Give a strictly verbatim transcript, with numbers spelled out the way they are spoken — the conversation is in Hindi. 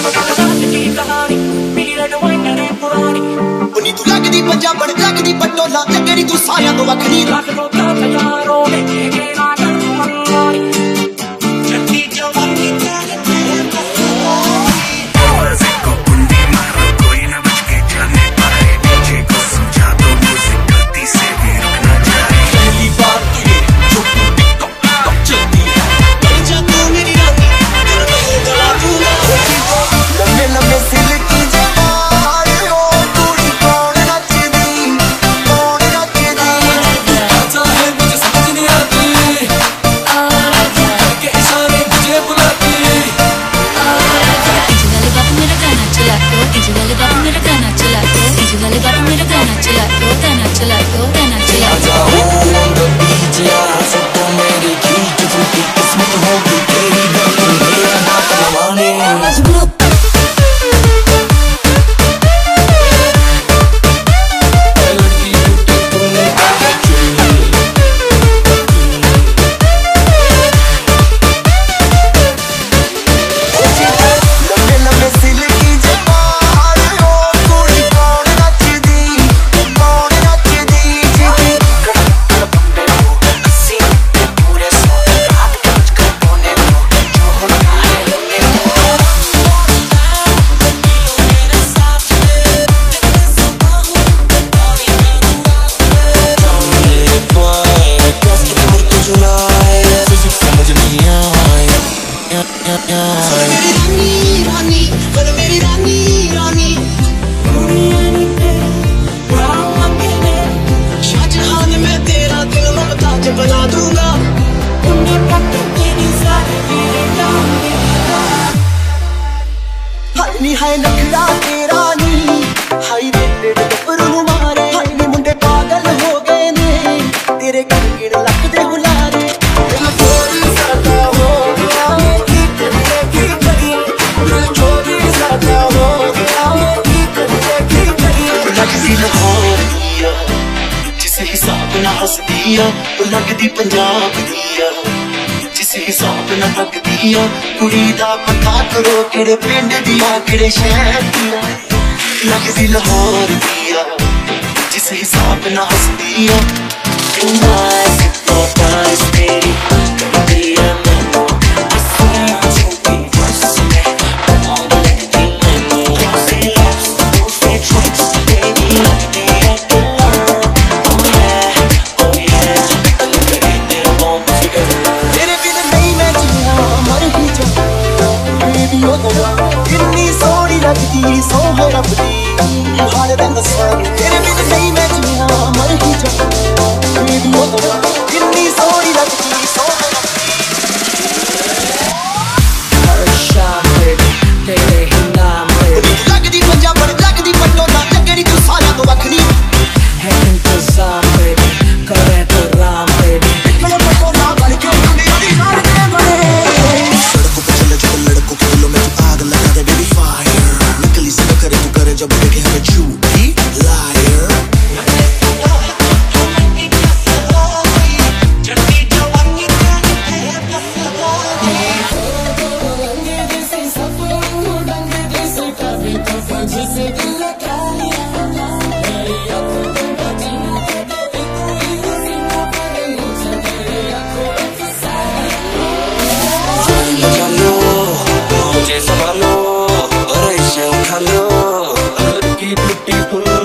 उन्नी तू लगदी पंजाबण लगदी पटोला लगड़ी तू साया तो वखरी रख लो क्या तैयारों में के ना कर तू मंगारी जल्दी जवानी तेरे को कुंडी मारो कोई ना बच के जाने पाए डीजे को समझा दो म्यूजिक गलती से भी रुक ना जाए पहली बार तुझे जो टिकटॉक टिकटॉक चलती है बन जा तू मेरी रानी तेरा तो गला दूंगा लम्बे लम्बे सिर की जवार हो तूड़ी कौन नचदी कौन नचदी आता है मुझे समझ नहीं आती के इशारे मुझे बुलाती इजवाले बाप मेरा गाना चला दो इजवाले बाप मेरा गाना चला दो इजवाले बाप मेरा गाना चला दो गाना चला दो गाना चला दो डीजे फोटो मेरी खींच फूटी किस्मत होगी तेरी मेरा नाम रवाने बना दूंगा हनी है नखरा तेरा नी हाई रे गबरू मारे हनी मुंडे पागल हो गए ने तेरे कंगीण लगदे हुलारे दिल चोरी सादा हो गया की करिए की करिए दिल चोरी सादा हो गया की करिए की करिए लगदी लाहौर दिया जिस हिसाब ना हंस दिया लगदी पंजाब दिया जिस हिसाब ना तक दिया कुड़ी दा पता करो केड़े पिंड दिया केड़े शहर दिया लगदी लाहौर दिया जिस हिसाब ना हंस दिया कितनी सोहनी लगदी सोह रब दी हारे दा दसन तेरे बिन नहीं मैं जिया मर ही जाऊं मेरी मोहब्बत कितनी सोहनी लगदी सोह रब दी हर शाम तेरे ही नाम पे लगदी पंजाबण लगदी पटोला लगड़ी तू सारा तो वखरी है इंतजाम पे करे तो राम पे मैं पटोला बन के दुनिया दी जान के बने सड़कों पे चले जो लड़कों के दिलों में आग लगा दे बेबी फायर नकली से करे तू करे जब देखे हमें झूठी लायर मुझे संभालो और इसे उठा लो की ब्यूटीफुल